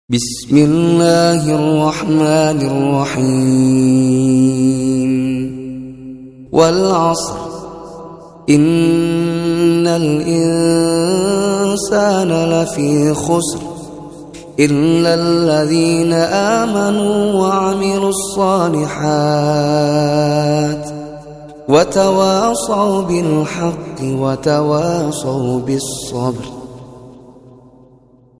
بسم الله الرحمن الرحيم والعصر إن الإنسان لفي خسر إلا الذين آمنوا وعملوا الصالحات وتواصوا بالحق وتواصوا بالصبر